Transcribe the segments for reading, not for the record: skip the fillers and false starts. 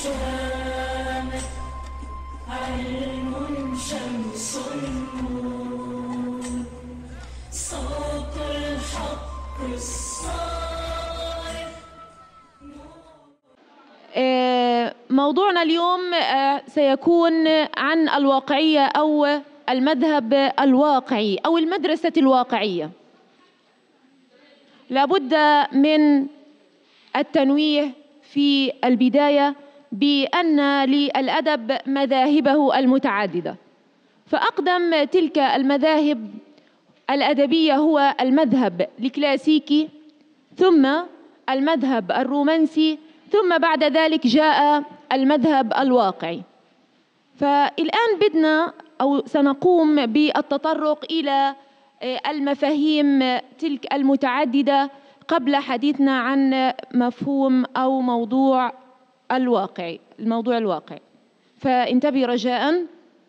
شامخ علم شمس نور صوت الحق الصارخ. موضوعنا اليوم سيكون عن الواقعية أو المذهب الواقعي أو المدرسة الواقعية. لابد من التنويه في البداية بأن للأدب مذاهبه المتعددة، فأقدم تلك المذاهب الأدبية هو المذهب الكلاسيكي، ثم المذهب الرومانسي، ثم بعد ذلك جاء المذهب الواقعي. فالآن بدنا أو سنقوم بالتطرق إلى المفاهيم تلك المتعددة قبل حديثنا عن مفهوم أو موضوع الواقعي، الموضوع الواقعي. فانتبه رجاءً.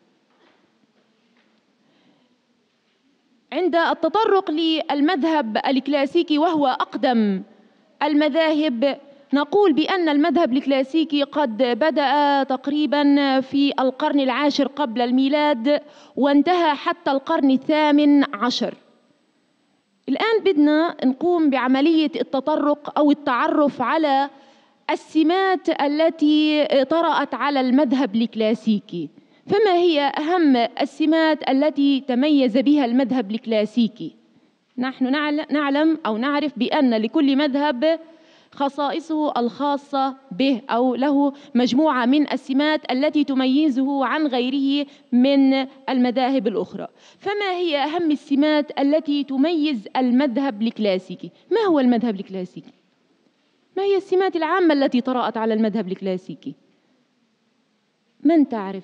عند التطرق للمذهب الكلاسيكي وهو أقدم المذاهب، نقول بأن المذهب الكلاسيكي قد بدأ تقريباً في القرن العاشر قبل الميلاد وانتهى حتى القرن الثامن عشر. الآن بدنا نقوم بعملية التطرق أو التعرف على السمات التي طرأت على المذهب الكلاسيكي. فما هي أهم السمات التي تميز بها المذهب الكلاسيكي؟ نحن نعلم أو نعرف بأن لكل مذهب خصائصه الخاصة به أو له مجموعة من السمات التي تميزه عن غيره من المذاهب الأخرى. فما هي أهم السمات التي تميز المذهب الكلاسيكي؟ ما هو المذهب الكلاسيكي؟ ما هي السمات العامة التي طرأت على المذهب الكلاسيكي؟ من تعرف؟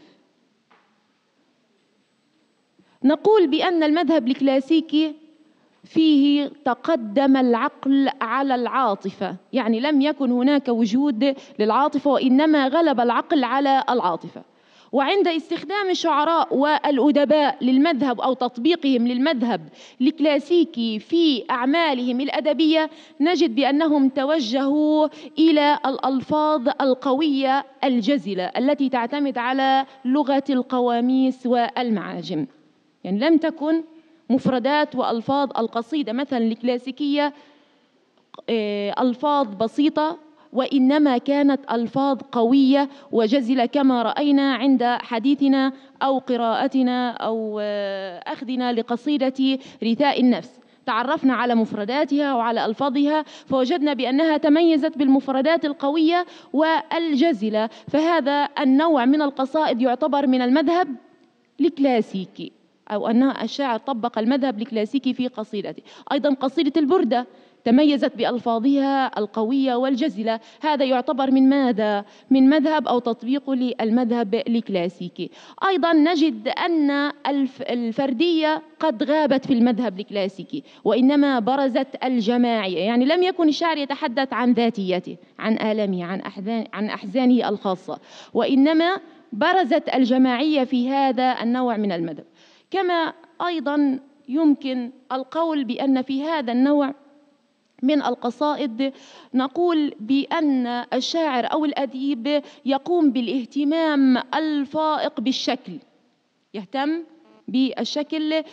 نقول بأن المذهب الكلاسيكي فيه تقدم العقل على العاطفة، يعني لم يكن هناك وجود للعاطفة وإنما غلب العقل على العاطفة. وعند استخدام الشعراء والأدباء للمذهب أو تطبيقهم للمذهب الكلاسيكي في أعمالهم الأدبية، نجد بأنهم توجهوا إلى الألفاظ القوية الجزلة التي تعتمد على لغة القواميس والمعاجم. يعني لم تكن مفردات وألفاظ القصيدة مثلا الكلاسيكية ألفاظ بسيطة، وإنما كانت ألفاظ قوية وجزلة كما رأينا عند حديثنا أو قراءتنا أو أخذنا لقصيدة رثاء النفس. تعرفنا على مفرداتها وعلى ألفاظها فوجدنا بأنها تميزت بالمفردات القوية والجزلة. فهذا النوع من القصائد يعتبر من المذهب الكلاسيكي، أو أن الشاعر طبق المذهب الكلاسيكي في قصيدته. أيضا قصيدة البردة تميزت بألفاظها القوية والجزلة. هذا يعتبر من ماذا؟ من مذهب أو تطبيق للمذهب الكلاسيكي. أيضا نجد أن الفردية قد غابت في المذهب الكلاسيكي وإنما برزت الجماعية، يعني لم يكن الشاعر يتحدث عن ذاتيته، عن آلامه، عن أحزانه الخاصة، وإنما برزت الجماعية في هذا النوع من المذهب. كما أيضا يمكن القول بأن في هذا النوع من القصائد نقول بأن الشاعر أو الأديب يقوم بالاهتمام الفائق بالشكل، يهتم بالشكل.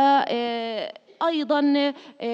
وأيضا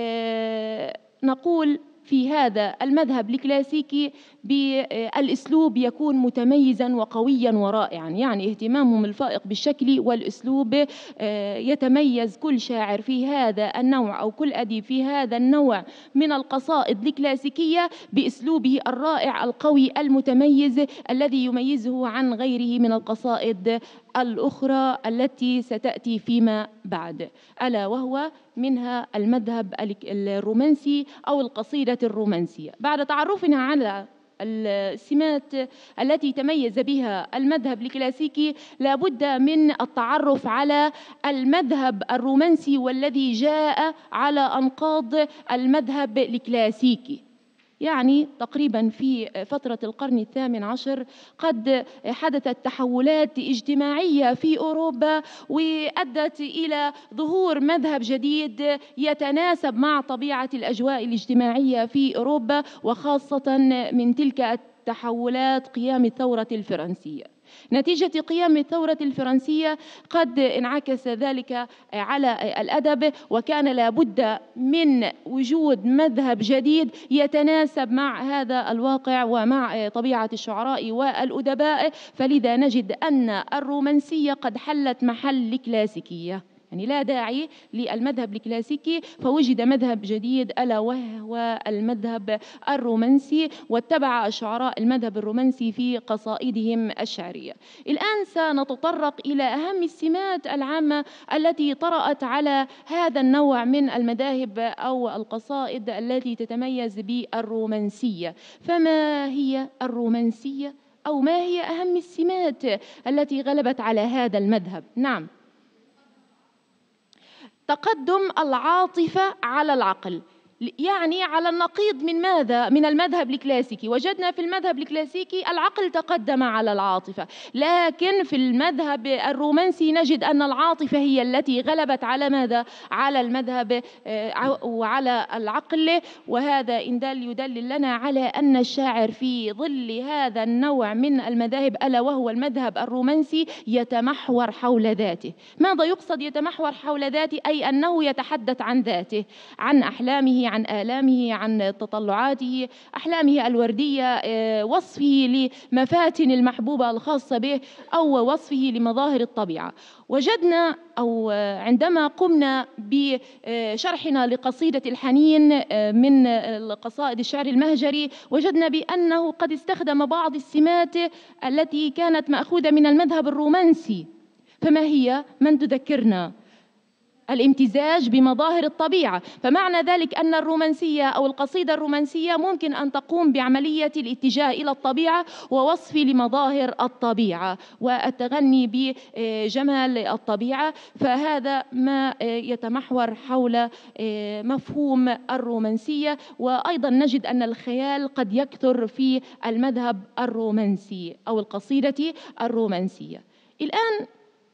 نقول في هذا المذهب الكلاسيكي بالأسلوب يكون متميزا وقويا ورائعا، يعني اهتمامهم الفائق بالشكل والأسلوب يتميز كل شاعر في هذا النوع أو كل أديب في هذا النوع من القصائد الكلاسيكية بأسلوبه الرائع القوي المتميز الذي يميزه عن غيره من القصائد الأخرى التي ستأتي فيما بعد، ألا وهو منها المذهب الرومانسي أو القصيدة الرومانسية. بعد تعرفنا على السمات التي تميز بها المذهب الكلاسيكي لابد من التعرف على المذهب الرومانسي والذي جاء على أنقاض المذهب الكلاسيكي. يعني تقريبا في فترة القرن الثامن عشر قد حدثت تحولات اجتماعية في أوروبا وأدت إلى ظهور مذهب جديد يتناسب مع طبيعة الأجواء الاجتماعية في أوروبا، وخاصة من تلك التحولات قيام الثورة الفرنسية. نتيجة قيام الثورة الفرنسية قد انعكس ذلك على الأدب، وكان لابد من وجود مذهب جديد يتناسب مع هذا الواقع ومع طبيعة الشعراء والأدباء، فلذا نجد أن الرومانسية قد حلت محل الكلاسيكية، يعني لا داعي للمذهب الكلاسيكي، فوجد مذهب جديد ألا وهو المذهب الرومانسي، واتبع الشعراء المذهب الرومانسي في قصائدهم الشعرية. الآن سنتطرق إلى أهم السمات العامة التي طرأت على هذا النوع من المذاهب أو القصائد التي تتميز بالرومانسية. فما هي الرومانسية؟ أو ما هي أهم السمات التي غلبت على هذا المذهب؟ نعم، تقدم العاطفة على العقل، يعني على النقيض من ماذا؟ من المذهب الكلاسيكي. وجدنا في المذهب الكلاسيكي العقل تقدم على العاطفة، لكن في المذهب الرومانسي نجد أن العاطفة هي التي غلبت على ماذا؟ على المذهب وعلى العقل. وهذا إن يدلل لنا على أن الشاعر في ظل هذا النوع من المذاهب ألا وهو المذهب الرومانسي يتمحور حول ذاته. ماذا يقصد يتمحور حول ذاته؟ أي أنه يتحدث عن ذاته، عن أحلامه، عن آلامه، عن تطلعاته، أحلامه الوردية، وصفه لمفاتن المحبوبة الخاصة به، أو وصفه لمظاهر الطبيعة. وجدنا أو عندما قمنا بشرحنا لقصيدة الحنين من القصائد الشعر المهجري، وجدنا بأنه قد استخدم بعض السمات التي كانت مأخوذة من المذهب الرومانسي. فما هي؟ من تذكرنا؟ الامتزاج بمظاهر الطبيعة. فمعنى ذلك أن الرومانسية أو القصيدة الرومانسية ممكن أن تقوم بعملية الاتجاه إلى الطبيعة ووصف لمظاهر الطبيعة والتغني بجمال الطبيعة. فهذا ما يتمحور حول مفهوم الرومانسية. وأيضا نجد أن الخيال قد يكثر في المذهب الرومانسي أو القصيدة الرومانسية. الآن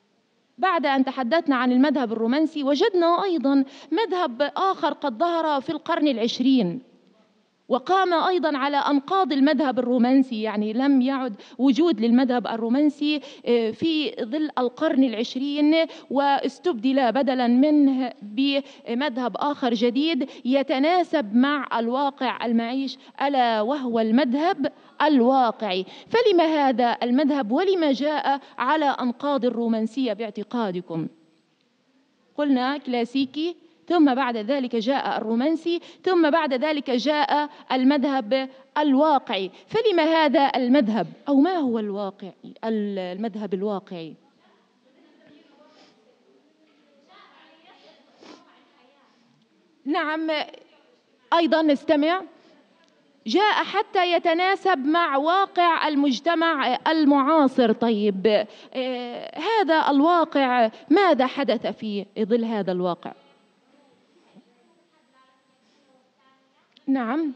بعد أن تحدثنا عن المذهب الرومانسي، وجدنا أيضا مذهب آخر قد ظهر في القرن العشرين وقام أيضا على أنقاض المذهب الرومانسي، يعني لم يعد وجود للمذهب الرومانسي في ظل القرن العشرين، واستبدل بدلا منه بمذهب آخر جديد يتناسب مع الواقع المعيش ألا وهو المذهب الواقعي. فلما هذا المذهب ولما جاء على أنقاض الرومانسية باعتقادكم؟ قلنا كلاسيكي، ثم بعد ذلك جاء الرومانسي، ثم بعد ذلك جاء المذهب الواقعي. فلما هذا المذهب؟ أو ما هو الواقعي؟ المذهب الواقعي نعم، أيضا نستمع. جاء حتى يتناسب مع واقع المجتمع المعاصر. طيب هذا الواقع ماذا حدث في ظل هذا الواقع؟ نعم،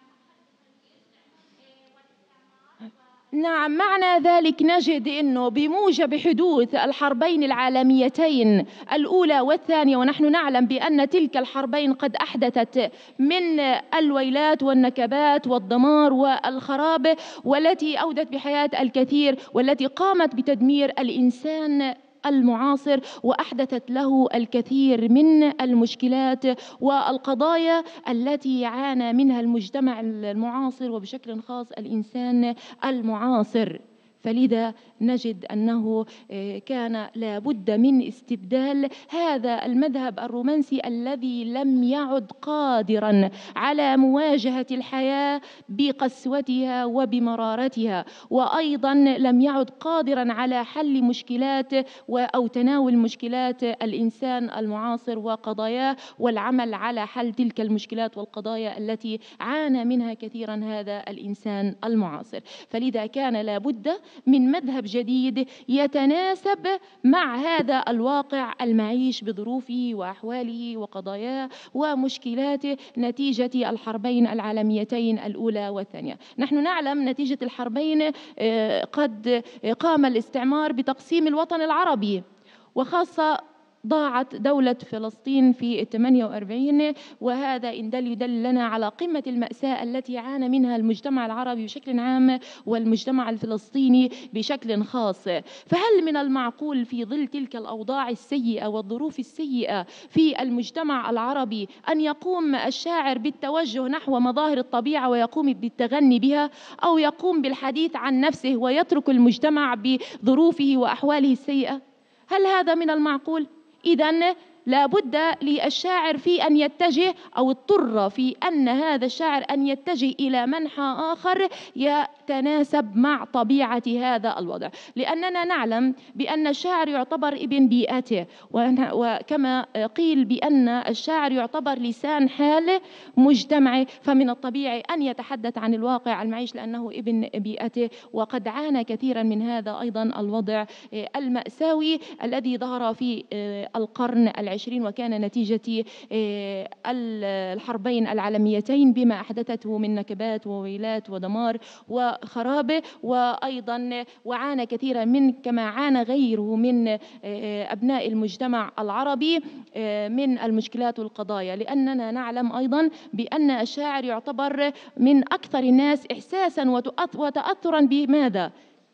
معنى ذلك نجد أنه بموجب حدوث الحربين العالميتين الأولى والثانية، ونحن نعلم بأن تلك الحربين قد أحدثت من الويلات والنكبات والدمار والخراب، والتي أودت بحياة الكثير، والتي قامت بتدمير الإنسان المعاصر وأحدثت له الكثير من المشكلات والقضايا التي عانى منها المجتمع المعاصر وبشكل خاص الإنسان المعاصر. فلذا نجد أنه كان لابد من استبدال هذا المذهب الرومانسي الذي لم يعد قادرا على مواجهة الحياة بقسوتها وبمرارتها، وأيضا لم يعد قادرا على حل مشكلات أو تناول مشكلات الإنسان المعاصر وقضاياه، والعمل على حل تلك المشكلات والقضايا التي عانى منها كثيرا هذا الإنسان المعاصر. فلذا كان لابد من مذهب جديد يتناسب مع هذا الواقع المعيش بظروفه وأحواله وقضاياه ومشكلاته نتيجة الحربين العالميتين الأولى والثانية. نحن نعلم نتيجة الحربين قد قام الاستعمار بتقسيم الوطن العربي، وخاصة ضاعت دولة فلسطين في 48، وهذا إن يدل لنا على قمة المأساة التي عانى منها المجتمع العربي بشكل عام والمجتمع الفلسطيني بشكل خاص. فهل من المعقول في ظل تلك الأوضاع السيئة والظروف السيئة في المجتمع العربي أن يقوم الشاعر بالتوجه نحو مظاهر الطبيعة ويقوم بالتغني بها، أو يقوم بالحديث عن نفسه ويترك المجتمع بظروفه وأحواله السيئة؟ هل هذا من المعقول؟ إذن لا بد للشاعر في أن يتجه، أو اضطر في أن هذا الشاعر أن يتجه إلى منحى آخر يتناسب مع طبيعة هذا الوضع، لأننا نعلم بأن الشاعر يعتبر ابن بيئته، وكما قيل بأن الشاعر يعتبر لسان حال مجتمعه، فمن الطبيعي أن يتحدث عن الواقع المعيش لأنه ابن بيئته، وقد عانى كثيرا من هذا أيضا الوضع المأساوي الذي ظهر في القرن العشرين، وكان نتيجة الحربين العالميتين بما أحدثته من نكبات وويلات ودمار وخراب، وأيضا وعانى كثيرا من كما عانى غيره من أبناء المجتمع العربي من المشكلات والقضايا، لأننا نعلم أيضا بأن الشاعر يعتبر من أكثر الناس إحساسا وتأثرا بماذا؟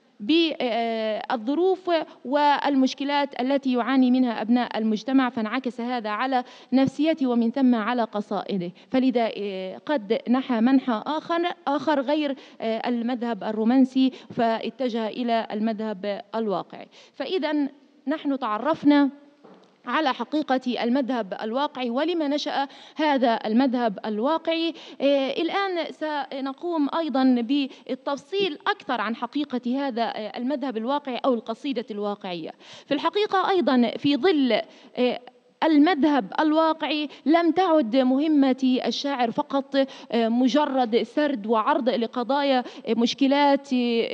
بالظروف والمشكلات التي يعاني منها أبناء المجتمع، فانعكس هذا على نفسيته ومن ثم على قصائده. فلذا قد نحى منحى آخر غير المذهب الرومانسي، فاتجه إلى المذهب الواقعي. فإذا نحن تعرفنا على حقيقة المذهب الواقعي ولما نشأ هذا المذهب الواقعي. الآن سنقوم أيضا بالتفصيل أكثر عن حقيقة هذا المذهب الواقعي أو القصيدة الواقعية. في الحقيقة أيضا في ظل المذهب الواقعي لم تعد مهمة الشاعر فقط مجرد سرد وعرض لقضايا مشكلات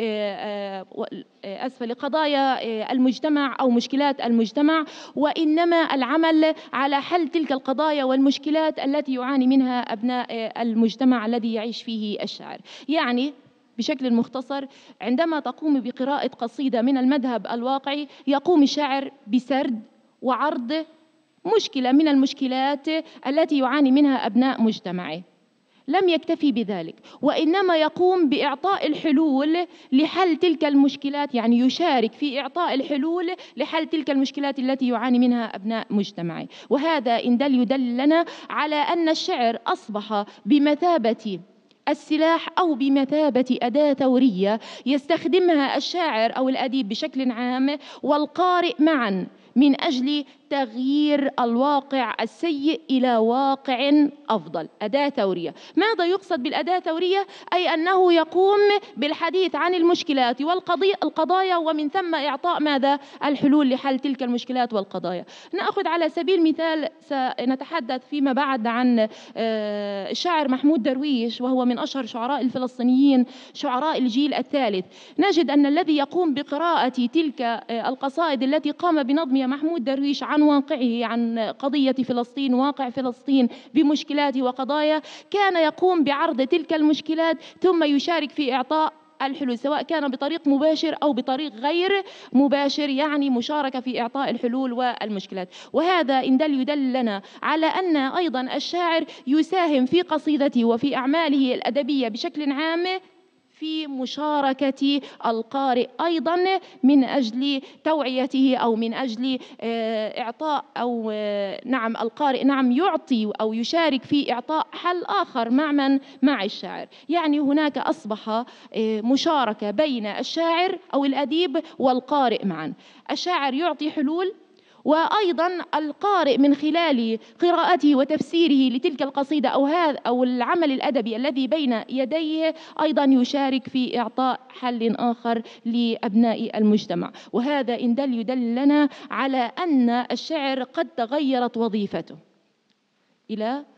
لقضايا المجتمع أو مشكلات المجتمع، وإنما العمل على حل تلك القضايا والمشكلات التي يعاني منها أبناء المجتمع الذي يعيش فيه الشاعر. يعني بشكل مختصر، عندما تقوم بقراءة قصيدة من المذهب الواقعي يقوم الشاعر بسرد وعرض مشكلة من المشكلات التي يعاني منها أبناء مجتمعه. لم يكتفي بذلك، وإنما يقوم بإعطاء الحلول لحل تلك المشكلات، يعني يشارك في إعطاء الحلول لحل تلك المشكلات التي يعاني منها أبناء مجتمعه. وهذا إن يدل لنا على أن الشعر أصبح بمثابة السلاح أو بمثابة أداة ثورية يستخدمها الشاعر أو الأديب بشكل عام والقارئ معا من أجل تغيير الواقع السيء إلى واقع أفضل. أداة ثورية. ماذا يقصد بالأداة الثورية؟ أي أنه يقوم بالحديث عن المشكلات والقضايا ومن ثم إعطاء ماذا؟ الحلول لحل تلك المشكلات والقضايا. نأخذ على سبيل المثال، سنتحدث فيما بعد عن الشاعر محمود درويش، وهو من أشهر شعراء الفلسطينيين، شعراء الجيل الثالث. نجد أن الذي يقوم بقراءة تلك القصائد التي قام بنظمها محمود درويش عن واقعه، عن قضية فلسطين، واقع فلسطين بمشكلاته وقضايا، كان يقوم بعرض تلك المشكلات ثم يشارك في إعطاء الحلول، سواء كان بطريق مباشر أو بطريق غير مباشر، يعني مشاركة في إعطاء الحلول والمشكلات. وهذا إن يدل لنا على أن أيضا الشاعر يساهم في قصيدته وفي أعماله الأدبية بشكل عام في مشاركة القارئ أيضا من أجل توعيته، أو من أجل إعطاء أو نعم القارئ يعطي أو يشارك في إعطاء حل آخر مع الشاعر. يعني هناك أصبح مشاركة بين الشاعر أو الأديب والقارئ معا. الشاعر يعطي حلول، وأيضا القارئ من خلال قراءته وتفسيره لتلك القصيدة أو العمل الأدبي الذي بين يديه أيضا يشارك في إعطاء حل آخر لأبناء المجتمع. وهذا إن يدل لنا على أن الشعر قد تغيرت وظيفته إلى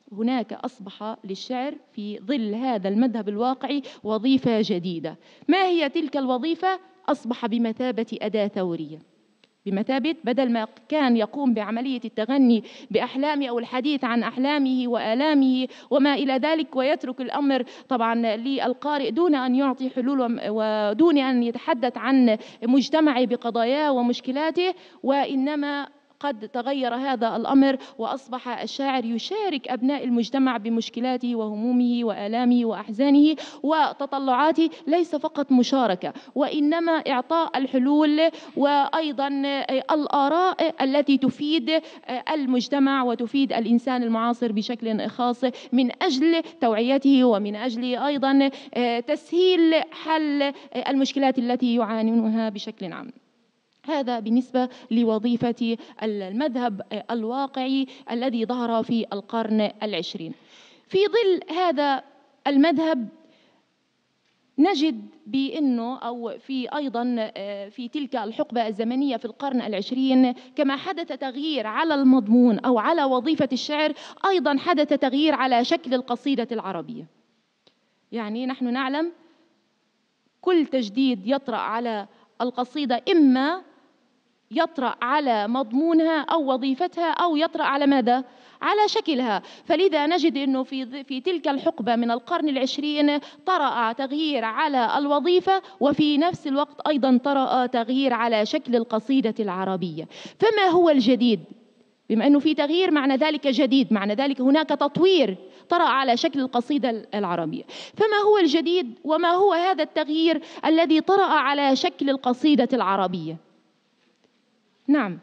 هناك أصبح للشعر في ظل هذا المذهب الواقعي وظيفة جديدة. ما هي تلك الوظيفة؟ أصبح بمثابة أداة ثورية، بمثابة بدل ما كان يقوم بعملية التغني بأحلامه أو الحديث عن أحلامه وآلامه وما إلى ذلك، ويترك الأمر طبعا للقارئ دون أن يعطي حلول ودون أن يتحدث عن مجتمعه بقضاياه ومشكلاته، وإنما قد تغير هذا الأمر وأصبح الشاعر يشارك أبناء المجتمع بمشكلاته وهمومه وآلامه وأحزانه وتطلعاته، ليس فقط مشاركة وإنما إعطاء الحلول وأيضا الآراء التي تفيد المجتمع وتفيد الإنسان المعاصر بشكل خاص من أجل توعيته ومن أجل أيضا تسهيل حل المشكلات التي يعانونها بشكل عام. هذا بالنسبة لوظيفة المذهب الواقعي الذي ظهر في القرن العشرين. في ظل هذا المذهب نجد بأنه أو في أيضا في تلك الحقبة الزمنية في القرن العشرين كما حدث تغيير على المضمون أو على وظيفة الشعر، أيضا حدث تغيير على شكل القصيدة العربية. يعني نحن نعلم كل تجديد يطرأ على القصيدة إما يطرأ على مضمونها أو وظيفتها أو يطرأ على ماذا؟ على شكلها. فلذا نجد أنه في تلك الحقبة من القرن العشرين طرأ تغيير على الوظيفة، وفي نفس الوقت أيضا طرأ تغيير على شكل القصيدة العربية. فما هو الجديد؟ بما أنه في تغيير معنى ذلك جديد، معنى ذلك هناك تطوير طرأ على شكل القصيدة العربية. فما هو الجديد وما هو هذا التغيير الذي طرأ على شكل القصيدة العربية؟ نعم،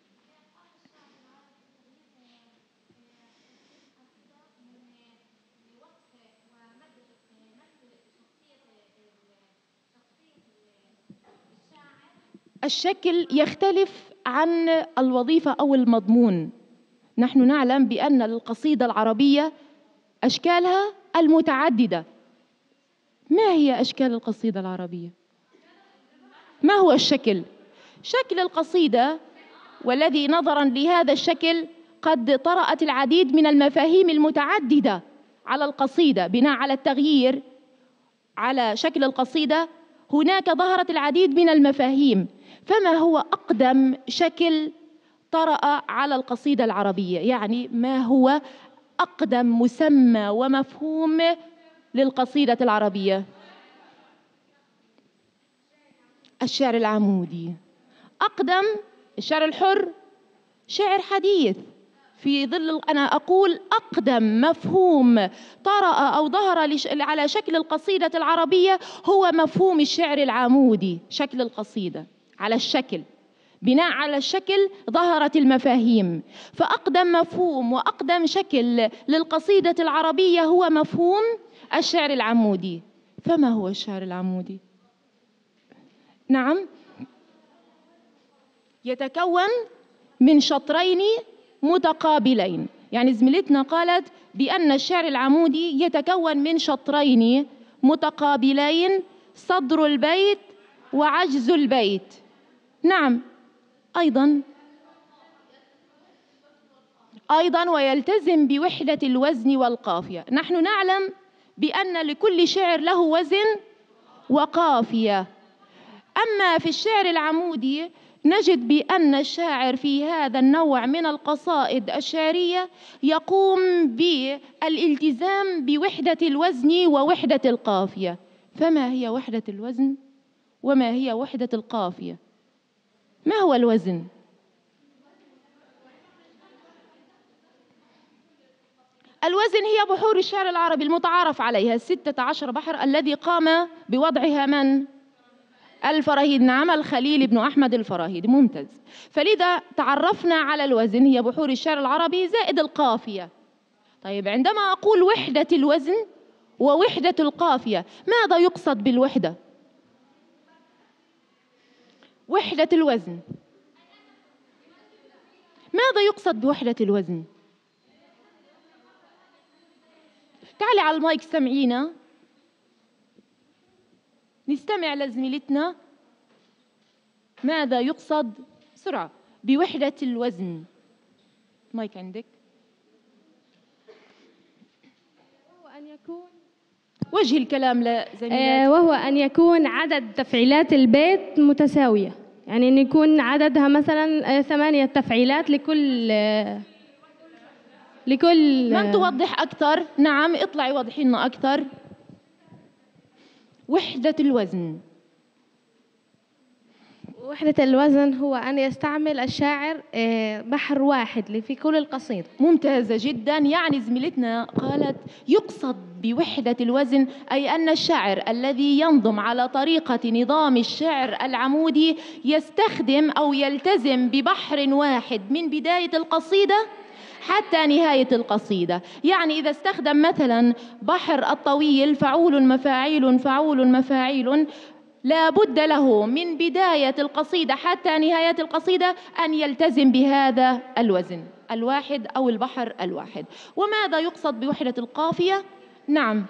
الشكل يختلف عن الوظيفة أو المضمون. نحن نعلم بأن القصيدة العربية أشكالها المتعددة. ما هي أشكال القصيدة العربية؟ ما هو الشكل؟ شكل القصيدة، والذي نظرا لهذا الشكل قد طرأت العديد من المفاهيم المتعددة على القصيدة بناء على التغيير على شكل القصيدة. هناك ظهرت العديد من المفاهيم. فما هو أقدم شكل طرأ على القصيدة العربية؟ يعني ما هو أقدم مسمى ومفهوم للقصيدة العربية؟ الشعر العمودي. أقدم الشعر الحر شعر حديث. في ظل أنا أقول أقدم مفهوم طرأ أو ظهر على شكل القصيدة العربية هو مفهوم الشعر العمودي. شكل القصيدة على الشكل، بناء على الشكل ظهرت المفاهيم. فأقدم مفهوم وأقدم شكل للقصيدة العربية هو مفهوم الشعر العمودي. فما هو الشعر العمودي؟ نعم، يتكون من شطرين متقابلين. يعني زميلتنا قالت بأن الشعر العمودي يتكون من شطرين متقابلين، صدر البيت وعجز البيت. نعم، أيضا ويلتزم بوحدة الوزن والقافية. نحن نعلم بأن لكل شعر له وزن وقافية. أما في الشعر العمودي نجد بأن الشاعر في هذا النوع من القصائد الشعرية يقوم بالالتزام بوحدة الوزن ووحدة القافية. فما هي وحدة الوزن وما هي وحدة القافية؟ ما هو الوزن؟ الوزن هي بحور الشعر العربي المتعارف عليها 16 بحر الذي قام بوضعها من؟ الفراهيدي. نعم، الخليل بن أحمد الفراهيدي. ممتاز. فلذا تعرفنا على الوزن هي بحور الشعر العربي زائد القافية. طيب، عندما أقول وحدة الوزن ووحدة القافية، ماذا يقصد بالوحدة؟ وحدة الوزن، ماذا يقصد بوحدة الوزن؟ تعالي على المايك سمعينا، نستمع لزميلتنا ماذا يقصد بسرعة بوحدة الوزن. مايك عندك. وجه الكلام لزميلاتي. وهو أن يكون عدد تفعيلات البيت متساوية، يعني أن يكون عددها مثلا 8 تفعيلات لكل من توضح أكثر؟ نعم، اطلعي وضحي لنا أكثر. وحدة الوزن. وحدة الوزن هو أن يستعمل الشاعر بحر واحد في كل القصيدة. ممتازة جدا. يعني زميلتنا قالت يقصد بوحدة الوزن أي أن الشاعر الذي ينظم على طريقة نظام الشعر العمودي يستخدم أو يلتزم ببحر واحد من بداية القصيدة حتى نهاية القصيدة. يعني إذا استخدم مثلا بحر الطويل فعول مفاعيل فعول مفاعيل، لا بد له من بداية القصيدة حتى نهاية القصيدة أن يلتزم بهذا الوزن الواحد أو البحر الواحد. وماذا يقصد بوحدة القافية؟ نعم،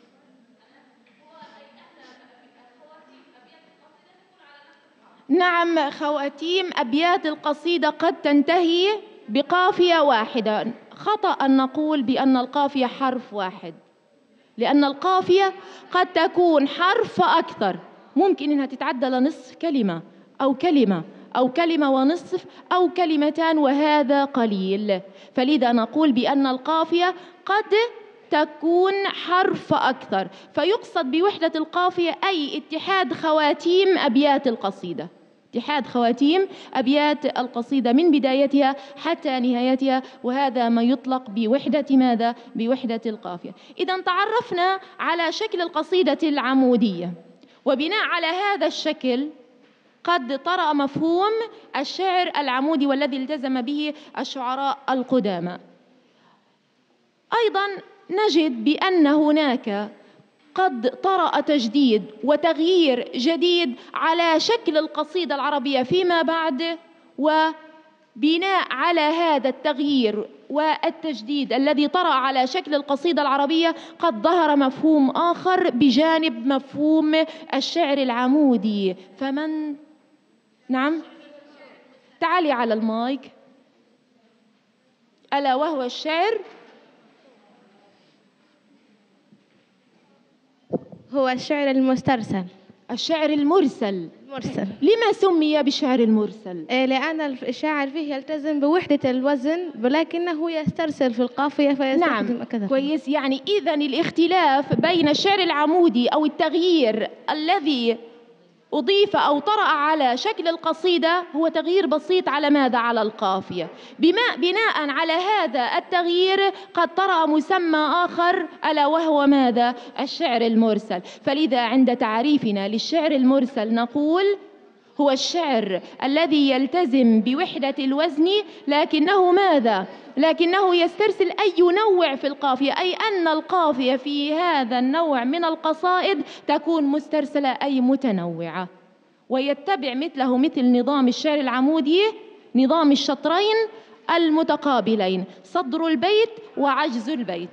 نعم، خواتيم أبيات القصيدة قد تنتهي بقافية واحدة. خطأ أن نقول بأن القافية حرف واحد، لأن القافية قد تكون حرف أكثر، ممكن أنها تتعدى لنصف كلمة أو كلمة أو كلمة ونصف أو كلمتان، وهذا قليل. فلذا نقول بأن القافية قد تكون حرف أكثر. فيقصد بوحدة القافية أي اتحاد خواتيم أبيات القصيدة، اتحاد خواتيم أبيات القصيدة من بدايتها حتى نهايتها، وهذا ما يطلق بوحدة ماذا؟ بوحدة القافية. إذا تعرفنا على شكل القصيدة العمودية، وبناء على هذا الشكل قد طرأ مفهوم الشعر العمودي والذي التزم به الشعراء القدامى. أيضا نجد بأن هناك قد طرأ تجديد وتغيير جديد على شكل القصيدة العربية فيما بعد، وبناء على هذا التغيير والتجديد الذي طرأ على شكل القصيدة العربية قد ظهر مفهوم آخر بجانب مفهوم الشعر العمودي. فمن؟ نعم، تعالي على المايك. ألا وهو الشعر هو الشعر المسترسل. الشعر المرسل. لما سمي بالشعر المرسل؟ لأن الشاعر فيه يلتزم بوحدة الوزن ولكنه يسترسل في القافية فيستخدم نعم، كذا. كويس. يعني إذن الاختلاف بين الشعر العمودي أو التغيير الذي أضيف أو طرأ على شكل القصيدة هو تغيير بسيط على ماذا؟ على القافية. بناء على هذا التغيير قد طرأ مسمى آخر ألا وهو ماذا؟ الشعر المرسل. فلذا عند تعريفنا للشعر المرسل نقول هو الشعر الذي يلتزم بوحدة الوزن لكنه ماذا؟ لكنه يسترسل أي ينوع في القافية، أي أن القافية في هذا النوع من القصائد تكون مسترسلة أي متنوعة، ويتبع مثله مثل نظام الشعر العمودي نظام الشطرين المتقابلين، صدر البيت وعجز البيت.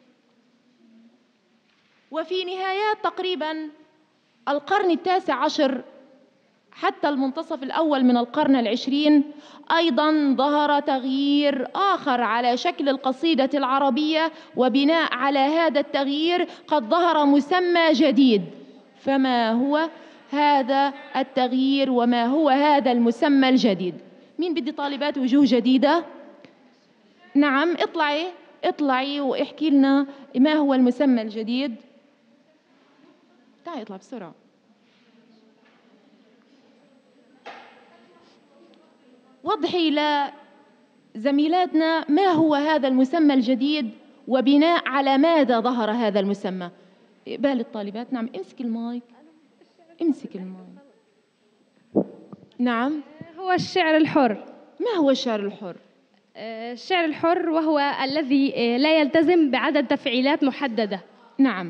وفي نهايات تقريبا القرن التاسع عشر حتى المنتصف الأول من القرن العشرين أيضا ظهر تغيير آخر على شكل القصيدة العربية، وبناء على هذا التغيير قد ظهر مسمى جديد. فما هو هذا التغيير وما هو هذا المسمى الجديد؟ مين بدي طالبات وجوه جديدة؟ نعم، اطلعي واحكي لنا ما هو المسمى الجديد. تعالي اطلع بسرعة. وضحي لزميلاتنا ما هو هذا المسمى الجديد وبناء على ماذا ظهر هذا المسمى. إقبال الطالبات. نعم، امسك المايك. نعم، هو الشعر الحر. ما هو الشعر الحر؟ الشعر الحر وهو الذي لا يلتزم بعدد تفعيلات محددة. نعم.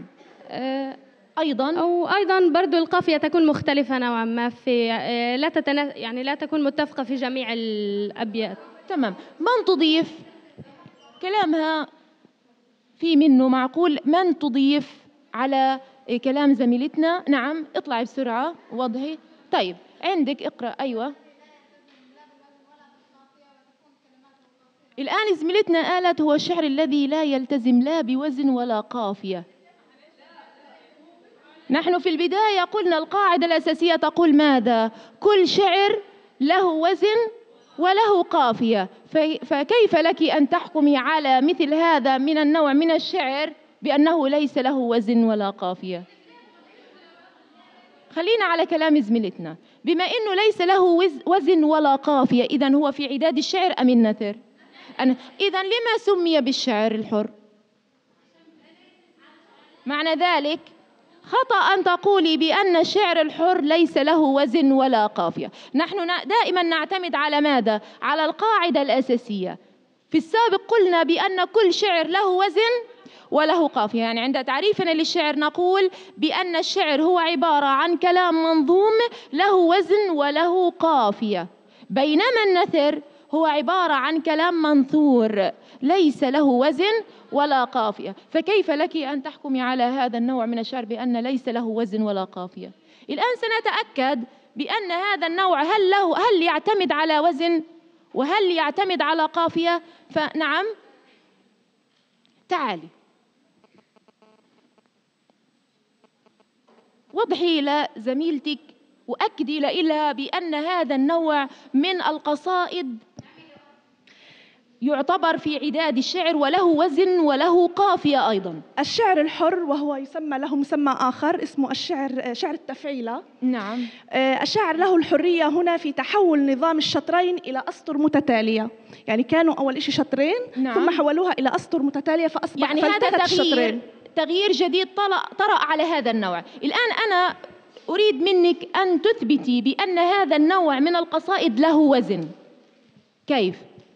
أيضا برضو القافية تكون مختلفة نوعا ما، في يعني لا تكون متفقة في جميع الأبيات. تمام. من تضيف كلامها في منه معقول؟ من تضيف على كلام زميلتنا؟ نعم، اطلعي بسرعة وضحي. طيب، عندك اقرأ. أيوة، الآن زميلتنا قالت هو الشعر الذي لا يلتزم لا بوزن ولا قافية. نحن في البداية قلنا القاعدة الأساسية تقول ماذا؟ كل شعر له وزن وله قافية، فكيف لك أن تحكمي على مثل هذا من النوع من الشعر بأنه ليس له وزن ولا قافية؟ خلينا على كلام زميلتنا، بما أنه ليس له وزن ولا قافية، إذن هو في عداد الشعر أم النثر؟ إذن لما سمي بالشعر الحر؟ معنى ذلك خطأ أن تقولي بأن الشعر الحر ليس له وزن ولا قافية. نحن دائما نعتمد على ماذا؟ على القاعدة الأساسية. في السابق قلنا بأن كل شعر له وزن وله قافية، يعني عند تعريفنا للشعر نقول بأن الشعر هو عبارة عن كلام منظوم له وزن وله قافية، بينما النثر هو عبارة عن كلام منثور ليس له وزن ولا قافية. فكيف لك أن تحكمي على هذا النوع من الشعر بأن ليس له وزن ولا قافية؟ الآن سنتأكد بأن هذا النوع هل يعتمد على وزن وهل يعتمد على قافية. فنعم، تعالي وضحي لزميلتك وأكدي لها بأن هذا النوع من القصائد يعتبر في عداد الشعر وله وزن وله قافية أيضا. الشعر الحر وهو له مسمى آخر اسمه شعر التفعيلة. نعم. الشاعر له الحرية هنا في تحول نظام الشطرين إلى أسطر متتالية، يعني كانوا أول شيء شطرين. نعم. ثم حولوها إلى أسطر متتالية فأصبح يعني هذا تغيير جديد طرأ على هذا النوع. الآن أنا أريد منك أن تثبتي بأن هذا النوع من القصائد له وزن. كيف؟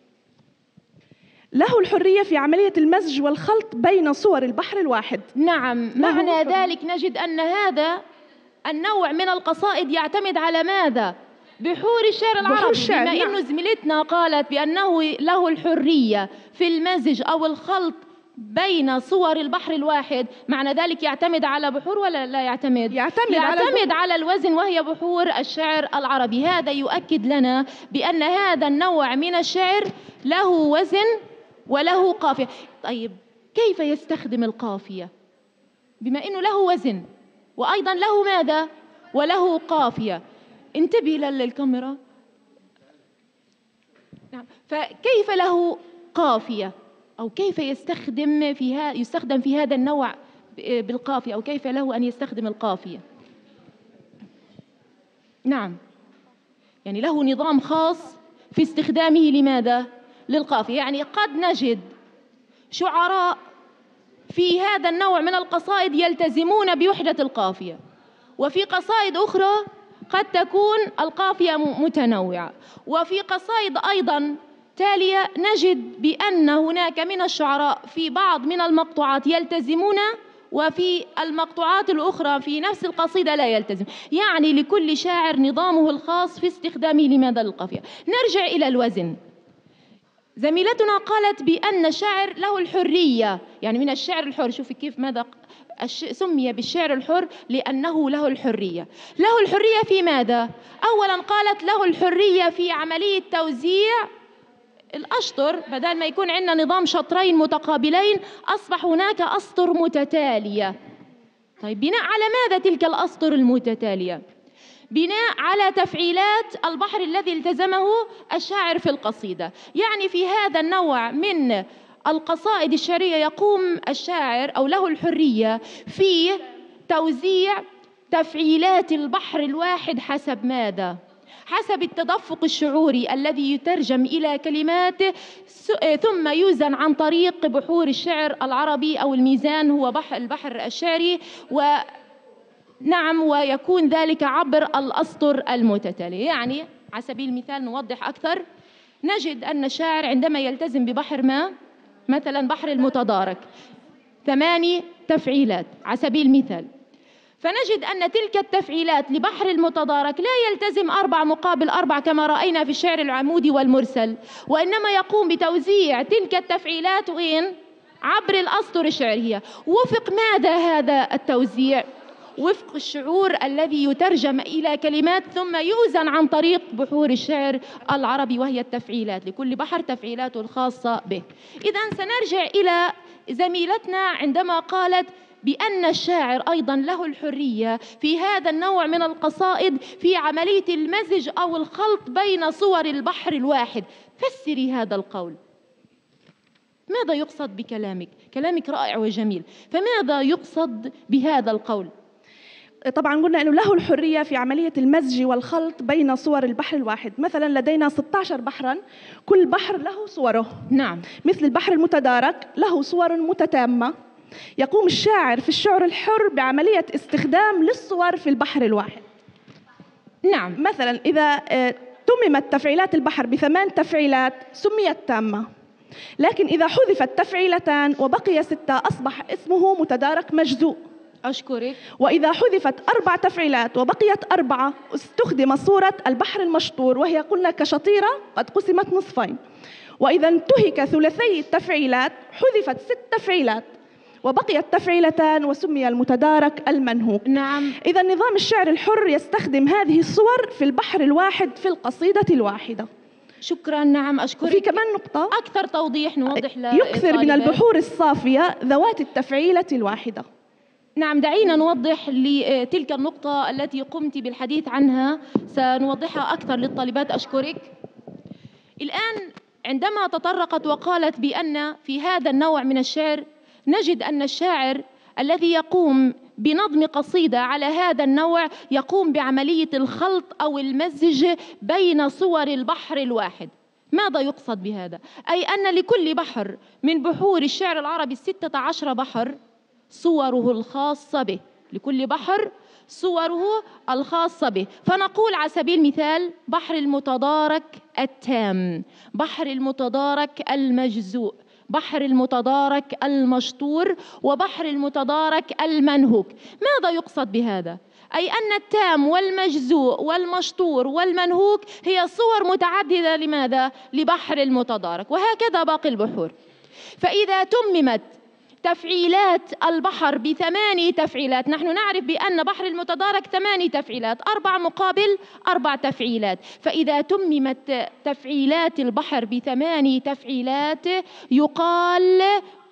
له الحرية في عملية المزج والخلط بين صور البحر الواحد. نعم، معنى ذلك نجد أن هذا النوع من القصائد يعتمد على ماذا؟ بحور الشعر العربي. بما أنه زميلتنا قالت بأنه له الحرية في المزج أو الخلط بين صور البحر الواحد، معنى ذلك يعتمد على بحور ولا لا يعتمد؟ يعتمد على الوزن، وهي بحور الشعر العربي. هذا يؤكد لنا بأن هذا النوع من الشعر له وزن وله قافية. طيب كيف يستخدم القافية بما أنه له وزن وأيضا له ماذا؟ وله قافية. انتبهي للكاميرا. نعم. فكيف له قافية أو كيف يستخدم في هذا النوع بالقافية، أو كيف له أن يستخدم القافية؟ نعم، يعني له نظام خاص في استخدامه لماذا؟ للقافية. يعني قد نجد شعراء في هذا النوع من القصائد يلتزمون بوحدة القافية، وفي قصائد أخرى قد تكون القافية متنوعة، وفي قصائد أيضا تالية نجد بأن هناك من الشعراء في بعض من المقطوعات يلتزمون، وفي المقطوعات الأخرى في نفس القصيدة لا يلتزم. يعني لكل شاعر نظامه الخاص في استخدامه لماذا؟ للقافية. نرجع إلى الوزن. زميلتنا قالت بأن الشاعر له الحرية، يعني من الشعر الحر. شوفي كيف ماذا سمي بالشعر الحر، لأنه له الحرية. له الحرية في ماذا؟ أولا قالت له الحرية في عملية توزيع الأسطر. بدل ما يكون عندنا نظام شطرين متقابلين أصبح هناك أسطر متتالية. طيب بناء على ماذا تلك الأسطر المتتالية؟ بناء على تفعيلات البحر الذي التزمه الشاعر في القصيدة. يعني في هذا النوع من القصائد الشعرية يقوم الشاعر أو له الحرية في توزيع تفعيلات البحر الواحد حسب ماذا؟ حسب التدفق الشعوري الذي يترجم إلى كلمات ثم يوزن عن طريق بحور الشعر العربي، أو الميزان هو البحر الشعري. ونعم، ويكون ذلك عبر الأسطر المتتالية. يعني على سبيل المثال نوضح أكثر، نجد أن الشاعر عندما يلتزم ببحر ما، مثلا بحر المتدارك 8 تفعيلات على سبيل المثال، فنجد أن تلك التفعيلات لبحر المتدارك لا يلتزم 4 مقابل 4 كما رأينا في الشعر العمودي والمرسل، وإنما يقوم بتوزيع تلك التفعيلات وين؟ عبر الأسطر الشعرية. وفق ماذا هذا التوزيع؟ وفق الشعور الذي يترجم إلى كلمات ثم يوزن عن طريق بحور الشعر العربي، وهي التفعيلات. لكل بحر تفعيلاته الخاصة به. إذا سنرجع إلى زميلتنا عندما قالت بأن الشاعر أيضا له الحرية في هذا النوع من القصائد في عملية المزج أو الخلط بين صور البحر الواحد. فسري هذا القول، ماذا يقصد بكلامك؟ كلامك رائع وجميل، فماذا يقصد بهذا القول؟ طبعا قلنا أنه له الحرية في عملية المزج والخلط بين صور البحر الواحد. مثلا لدينا 16 بحرا، كل بحر له صوره. نعم. مثل البحر المتدارك له صور متتامة. يقوم الشاعر في الشعر الحر بعملية استخدام للصور في البحر الواحد. نعم. مثلا إذا تممت تفعيلات البحر ب8 تفعيلات سميت تامة، لكن إذا حذفت تفعيلتان وبقي 6 أصبح اسمه متدارك مجزوء. أشكرك. وإذا حذفت 4 تفعيلات وبقيت 4 استخدم صورة البحر المشطور، وهي قلنا كشطيرة قد قسمت نصفين. وإذا انتهك ثلثي التفعيلات حذفت 6 تفعيلات وبقيت تفعيلتان وسمي المتدارك المنهوك. نعم. إذا نظام الشعر الحر يستخدم هذه الصور في البحر الواحد في القصيدة الواحدة. شكرا. نعم أشكرك. وفي كمان نقطة أكثر توضيح نوضح يكثر من البحور الصافية ذوات التفعيلة الواحدة. نعم، دعينا نوضح لتلك النقطة التي قمت بالحديث عنها، سنوضحها أكثر للطالبات. أشكرك. الآن عندما تطرقت وقالت بأن في هذا النوع من الشعر نجد أن الشاعر الذي يقوم بنظم قصيدة على هذا النوع يقوم بعملية الخلط أو المزج بين صور البحر الواحد. ماذا يقصد بهذا؟ أي أن لكل بحر من بحور الشعر العربي 16 بحر صوره الخاصة به، لكل بحر صوره الخاصة به. فنقول على سبيل المثال بحر المتدارك التام، بحر المتدارك المجزوء، بحر المتدارك المشطور، وبحر المتدارك المنهوك. ماذا يقصد بهذا؟ أي أن التام والمجزوء والمشطور والمنهوك هي صور متعددة. لماذا؟ لبحر المتدارك، وهكذا باقي البحور. فإذا تممت تفعيلات البحر ب8 تفعيلات، نحن نعرف بأن بحر المتدارك 8 تفعيلات، 4 مقابل 4 تفعيلات. فإذا تممت تفعيلات البحر ب8 تفعيلات يقال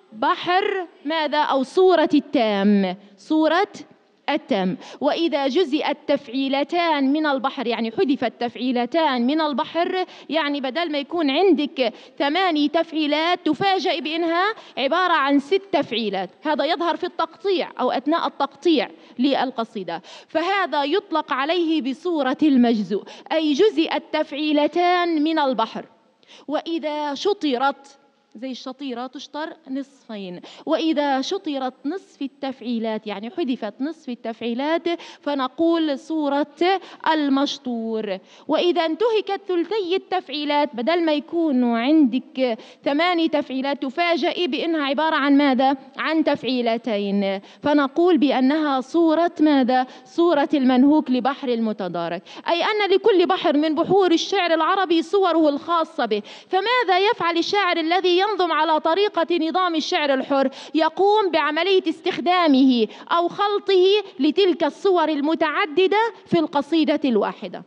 بحر ماذا؟ أو صورة التام، صورة التام. وإذا جزئت تفعيلتان من البحر، يعني حذفت تفعيلتان من البحر، يعني بدل ما يكون عندك 8 تفعيلات تفاجئ بأنها عبارة عن 6 تفعيلات. هذا يظهر في التقطيع أو أثناء التقطيع للقصيدة، فهذا يطلق عليه بصورة المجزوء، أي جزئت تفعيلتان من البحر. وإذا شطرت زي الشطيرة تشطر نصفين، وإذا شطرت نصف التفعيلات يعني حذفت نصف التفعيلات فنقول صورة المشطور. وإذا انتهكت ثلثي التفعيلات بدل ما يكونوا عندك 8 تفعيلات تفاجئي بأنها عبارة عن ماذا؟ عن تفعيلتين، فنقول بأنها صورة ماذا؟ صورة المنهوك لبحر المتدارك. أي أن لكل بحر من بحور الشعر العربي صوره الخاصة به. فماذا يفعل الشاعر الذي ينظم على طريقة نظام الشعر الحر؟ يقوم بعملية استخدامه أو خلطه لتلك الصور المتعددة في القصيدة الواحدة.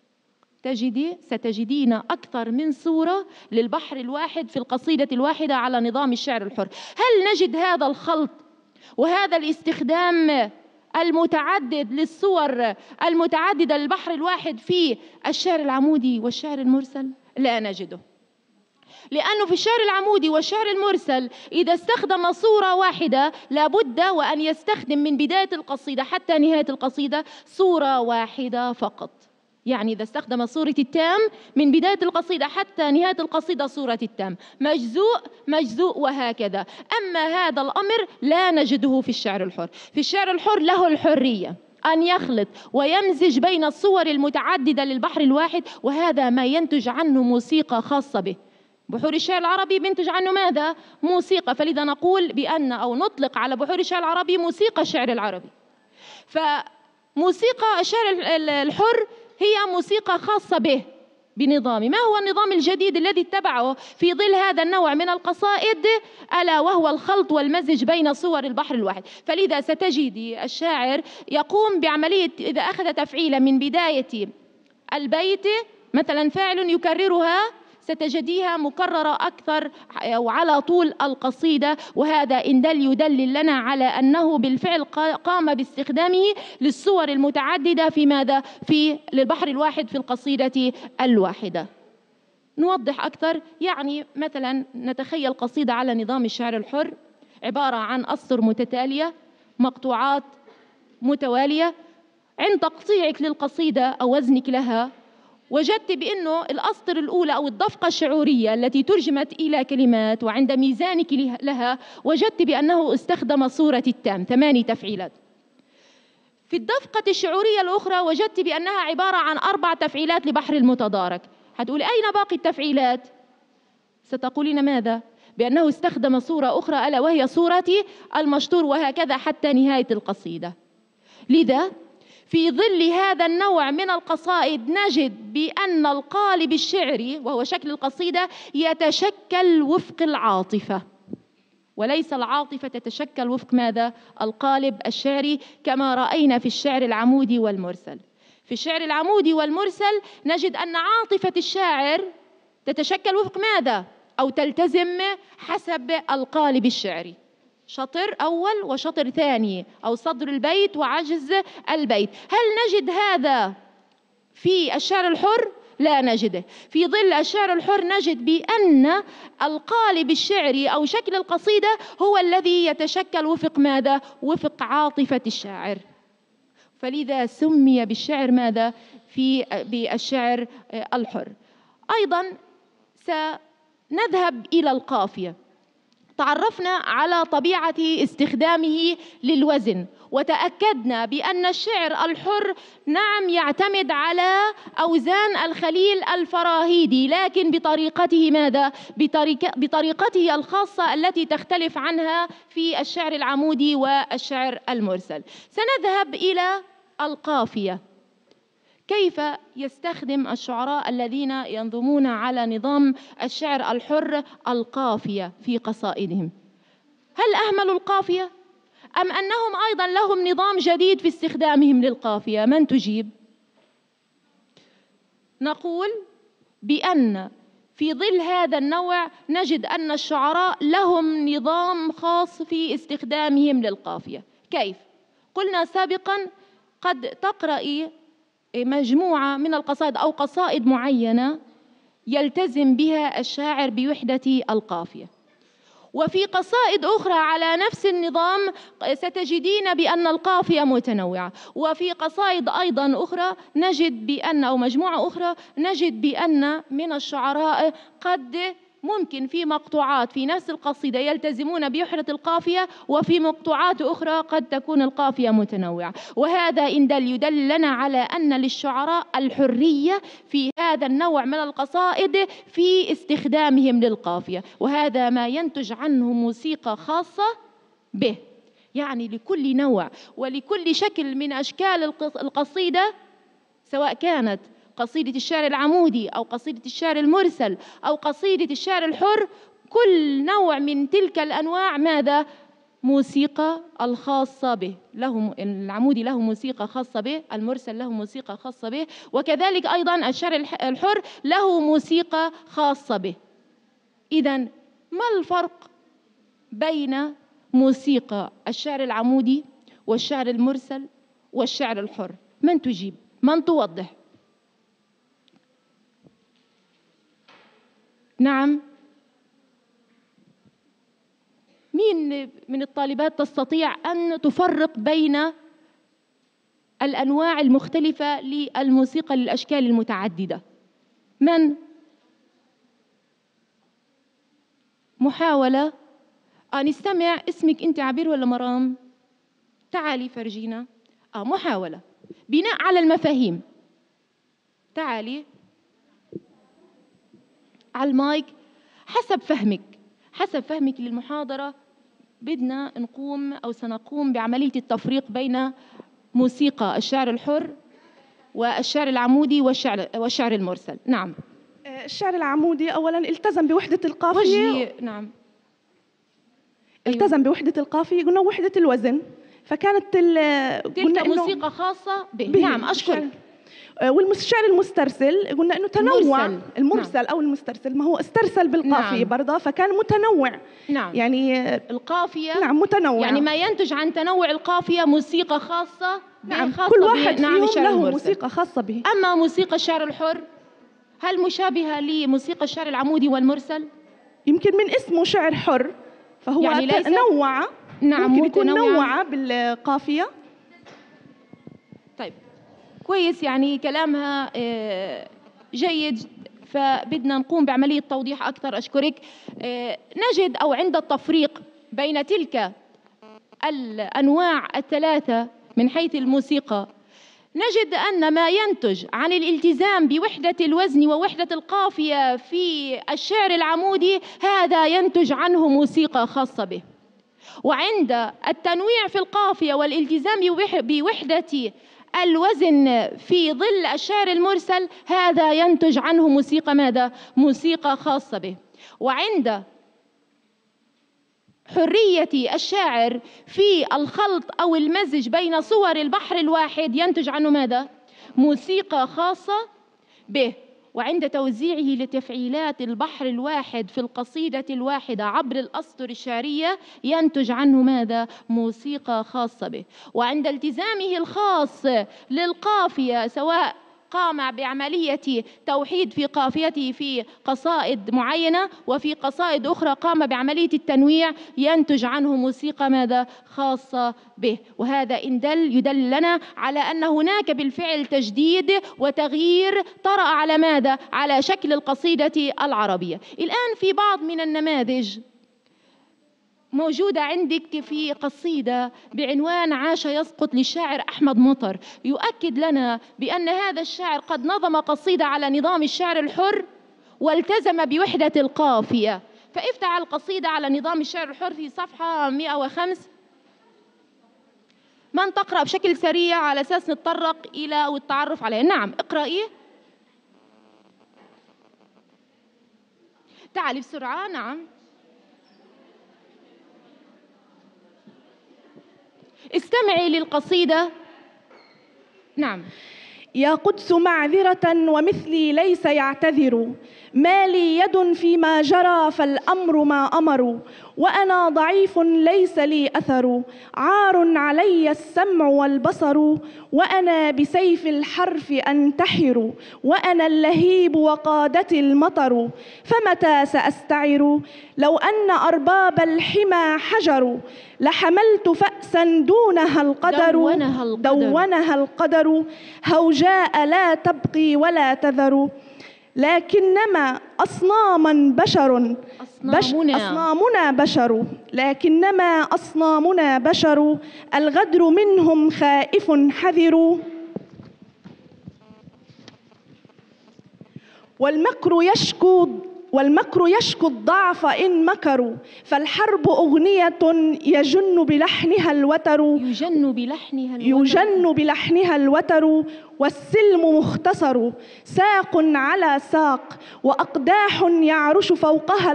ستجدين أكثر من صورة للبحر الواحد في القصيدة الواحدة على نظام الشعر الحر. هل نجد هذا الخلط وهذا الاستخدام المتعدد للصور المتعددة للبحر الواحد في الشعر العمودي والشعر المرسل؟ لا نجده، لأنه في الشعر العمودي والشعر المرسل إذا استخدم صورة واحدة لابد وأن يستخدم من بداية القصيدة حتى نهاية القصيدة صورة واحدة فقط. يعني إذا استخدم صورة التام من بداية القصيدة حتى نهاية القصيدة صورة التام، مجزوء مجزوء وهكذا. أما هذا الأمر لا نجده في الشعر الحر. في الشعر الحر له الحرية أن يخلط ويمزج بين الصور المتعددة للبحر الواحد، وهذا ما ينتج عنه موسيقى خاصة به. بحور الشعر العربي بينتج عنه ماذا؟ موسيقى. فلذا نقول بأن أو نطلق على بحور الشعر العربي موسيقى الشعر العربي. فموسيقى الشعر الحر هي موسيقى خاصة به، بنظامي. ما هو النظام الجديد الذي اتبعه في ظل هذا النوع من القصائد؟ ألا وهو الخلط والمزج بين صور البحر الواحد. فلذا ستجدي الشاعر يقوم بعملية، إذا أخذ تفعيلة من بداية البيت مثلا فاعل يكررها، ستجديها مكررة أكثر أو على طول القصيدة، وهذا إن يدلل لنا على أنه بالفعل قام باستخدامه للصور المتعددة في ماذا؟ في للبحر الواحد في القصيدة الواحدة. نوضح أكثر، يعني مثلا نتخيل قصيدة على نظام الشعر الحر عبارة عن أسطر متتالية، مقطوعات متوالية. عند تقطيعك للقصيدة أو وزنك لها وجدت بأنه الأسطر الأولى أو الدفقة الشعورية التي ترجمت إلى كلمات، وعند ميزانك لها وجدت بأنه استخدم صورة التام 8 تفعيلات. في الدفقة الشعورية الأخرى وجدت بأنها عبارة عن 4 تفعيلات لبحر المتدارك. هتقول أين باقي التفعيلات؟ ستقولين ماذا؟ بأنه استخدم صورة أخرى ألا وهي صورة المشطور، وهكذا حتى نهاية القصيدة. لذا في ظل هذا النوع من القصائد نجد بأن القالب الشعري وهو شكل القصيدة يتشكل وفق العاطفة، وليس العاطفة تتشكل وفق ماذا؟ القالب الشعري، كما رأينا في الشعر العمودي والمرسل. في الشعر العمودي والمرسل نجد أن عاطفة الشاعر تتشكل وفق ماذا؟ أو تلتزم حسب القالب الشعري، شطر أول وشطر ثاني، أو صدر البيت وعجز البيت. هل نجد هذا في الشعر الحر؟ لا نجده. في ظل الشعر الحر نجد بأن القالب الشعري أو شكل القصيدة هو الذي يتشكل وفق ماذا؟ وفق عاطفة الشاعر. فلذا سمي بالشعر ماذا؟ بالشعر الحر. أيضا سنذهب إلى القافية. تعرفنا على طبيعة استخدامه للوزن، وتأكدنا بأن الشعر الحر نعم يعتمد على أوزان الخليل الفراهيدي، لكن بطريقته ماذا؟ بطريقته الخاصة التي تختلف عنها في الشعر العمودي والشعر المرسل. سنذهب إلى القافية. كيف يستخدم الشعراء الذين ينظمون على نظام الشعر الحر القافية في قصائدهم؟ هل أهملوا القافية؟ أم أنهم أيضا لهم نظام جديد في استخدامهم للقافية؟ من تجيب؟ نقول بأن في ظل هذا النوع نجد أن الشعراء لهم نظام خاص في استخدامهم للقافية. كيف؟ قلنا سابقا قد تقرأي مجموعة من القصائد أو قصائد معينة يلتزم بها الشاعر بوحدة القافية، وفي قصائد أخرى على نفس النظام ستجدين بأن القافية متنوعة، وفي قصائد أيضا أخرى نجد بأن أو مجموعة أخرى نجد بأن من الشعراء قد ممكن في مقطوعات في نفس القصيدة يلتزمون بوحدة القافية، وفي مقطوعات أخرى قد تكون القافية متنوعة. وهذا إن يدل لنا على أن للشعراء الحرية في هذا النوع من القصائد في استخدامهم للقافية، وهذا ما ينتج عنه موسيقى خاصة به. يعني لكل نوع ولكل شكل من أشكال القصيدة، سواء كانت قصيدة الشعر العمودي أو قصيدة الشعر المرسل أو قصيدة الشعر الحر، كل نوع من تلك الأنواع ماذا؟ موسيقى الخاصة به. العمودي له موسيقى خاصة به، المرسل له موسيقى خاصة به، وكذلك أيضا الشعر الحر له موسيقى خاصة به. إذن ما الفرق بين موسيقى الشعر العمودي والشعر المرسل والشعر الحر؟ من تجيب؟ من توضح؟ نعم، مين من الطالبات تستطيع أن تفرق بين الأنواع المختلفة للموسيقى للأشكال المتعددة؟ من؟ محاولة. نستمع. اسمك أنت عبير ولا مرام؟ تعالي فرجينا. محاولة بناء على المفاهيم. تعالي على المايك. حسب فهمك للمحاضرة بدنا نقوم أو سنقوم بعملية التفريق بين موسيقى الشعر الحر والشعر العمودي والشعر المرسل. نعم. الشعر العمودي أولاً التزم بوحدة القافية. نعم. التزم بوحدة القافية، قلنا وحدة الوزن، فكانت تلك موسيقى خاصة به. نعم أشكر. والشعر المسترسل قلنا انه تنوع المرسل نعم. او المسترسل، ما هو استرسل بالقافيه. نعم. برضه فكان متنوع. نعم. يعني القافيه. نعم متنوع، يعني ما ينتج عن تنوع القافيه موسيقى خاصه. نعم. خاصة كل واحد نعم فيهم له موسيقى خاصه به. اما موسيقى الشعر الحر هل مشابهه لموسيقى الشعر العمودي والمرسل؟ يمكن من اسمه شعر حر فهو يعني تنوع. نعم ممكن يكون نوع بالقافيه. طيب كويس، يعني كلامها جيد، فبدنا نقوم بعملية توضيح أكثر. أشكرك. نجد أو عند التفريق بين تلك الأنواع الثلاثة من حيث الموسيقى نجد أن ما ينتج عن الالتزام بوحدة الوزن ووحدة القافية في الشعر العمودي هذا ينتج عنه موسيقى خاصة به، وعند التنويع في القافية والالتزام بوحدة الوزن في ظل الشعر المرسل هذا ينتج عنه موسيقى ماذا؟ موسيقى خاصة به. وعند حرية الشاعر في الخلط أو المزج بين صور البحر الواحد ينتج عنه ماذا؟ موسيقى خاصة به. وعند توزيعه لتفعيلات البحر الواحد في القصيدة الواحدة عبر الأسطر الشعرية ينتج عنه ماذا؟ موسيقى خاصة به. وعند التزامه الخاص للقافية سواء قام بعملية توحيد في قافيته في قصائد معينة وفي قصائد أخرى قام بعملية التنويع ينتج عنه موسيقى ماذا؟ خاصة به. وهذا إن يدلنا على أن هناك بالفعل تجديد وتغيير طرأ على ماذا؟ على شكل القصيدة العربية. الآن في بعض من النماذج موجودة عندك في قصيدة بعنوان عاش يسقط للشاعر أحمد مطر، يؤكد لنا بأن هذا الشاعر قد نظم قصيدة على نظام الشعر الحر والتزم بوحدة القافية. فافتح القصيدة على نظام الشعر الحر في صفحة 105. من تقرأ بشكل سريع على أساس نتطرق إلى والتعرف عليه؟ نعم اقرأي. تعالي بسرعة. نعم استمعي للقصيدة. نعم. يا قدس معذرة ومثلي ليس يعتذر، ما لي يد فيما جرى فالأمر ما أمر، وأنا ضعيف ليس لي أثر، عار علي السمع والبصر، وأنا بسيف الحرف أنتحر، وأنا اللهيب وقادتي المطر، فمتى سأستعر؟ لو أن أرباب الحمى حجروا لحملت فأسا دونها القدر، دونها القدر، هوجاء لا تبقي ولا تذر، لكنما أصناما بشر، أصنامنا بشر، لكنما أصنامنا بشر، الغدر منهم خائف حذر، والمكر يشكو الضعف إن مكروا، فالحرب أغنية يجن بلحنها الوتر، والسلم مختصر ساق على ساق، وأقداح يعرش فوقها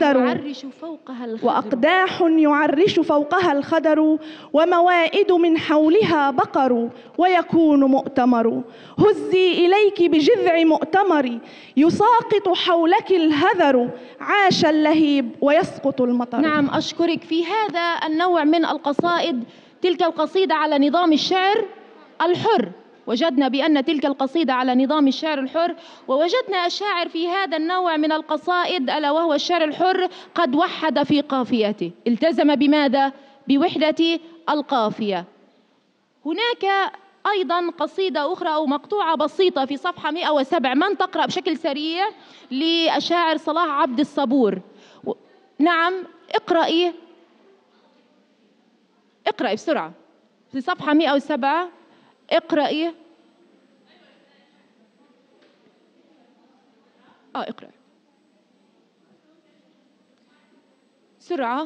الخدر، وموائد من حولها بقر، ويكون مؤتمر، هزي إليك بجذع مؤتمر، يساقط حولك الهذر، عاش اللهيب ويسقط المطر. نعم أشكرك. في هذا النوع من القصائد تلك القصيدة على نظام الشعر الحر، وجدنا بأن تلك القصيدة على نظام الشعر الحر، ووجدنا الشاعر في هذا النوع من القصائد ألا وهو الشعر الحر قد وحد في قافيته، التزم بماذا؟ بوحدة القافية. هناك أيضا قصيدة أخرى أو مقطوعة بسيطة في صفحة 107. من تقرأ بشكل سريع للشاعر صلاح عبد الصبور؟ نعم اقرأي بسرعة في صفحة 107. اقرأي. اقرأي بسرعة.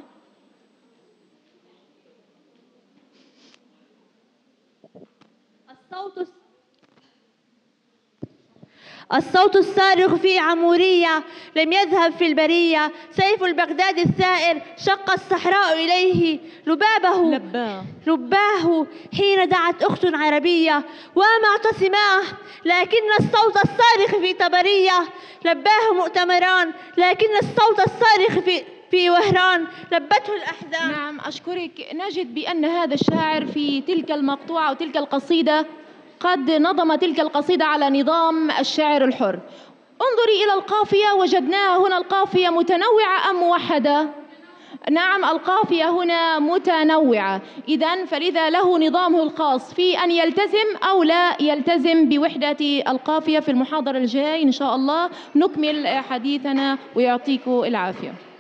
الصوت الصارخ في عمورية لم يذهب في البرية، سيف البغداد الثائر شق الصحراء إليه، لباه حين دعت أخت عربية ومعتصماه، لكن الصوت الصارخ في طبرية لباه مؤتمران، لكن الصوت الصارخ في وهران لبته الأحزان. نعم أشكرك. نجد بأن هذا الشاعر في تلك المقطوعة وتلك القصيدة قد نظم تلك القصيدة على نظام الشعر الحر. انظري إلى القافية، وجدناها هنا القافية متنوعة أم موحدة؟ نعم القافية هنا متنوعة، إذن فلذا له نظامه الخاص في أن يلتزم أو لا يلتزم بوحدة القافية. في المحاضرة الجاي إن شاء الله نكمل حديثنا ويعطيكم العافية.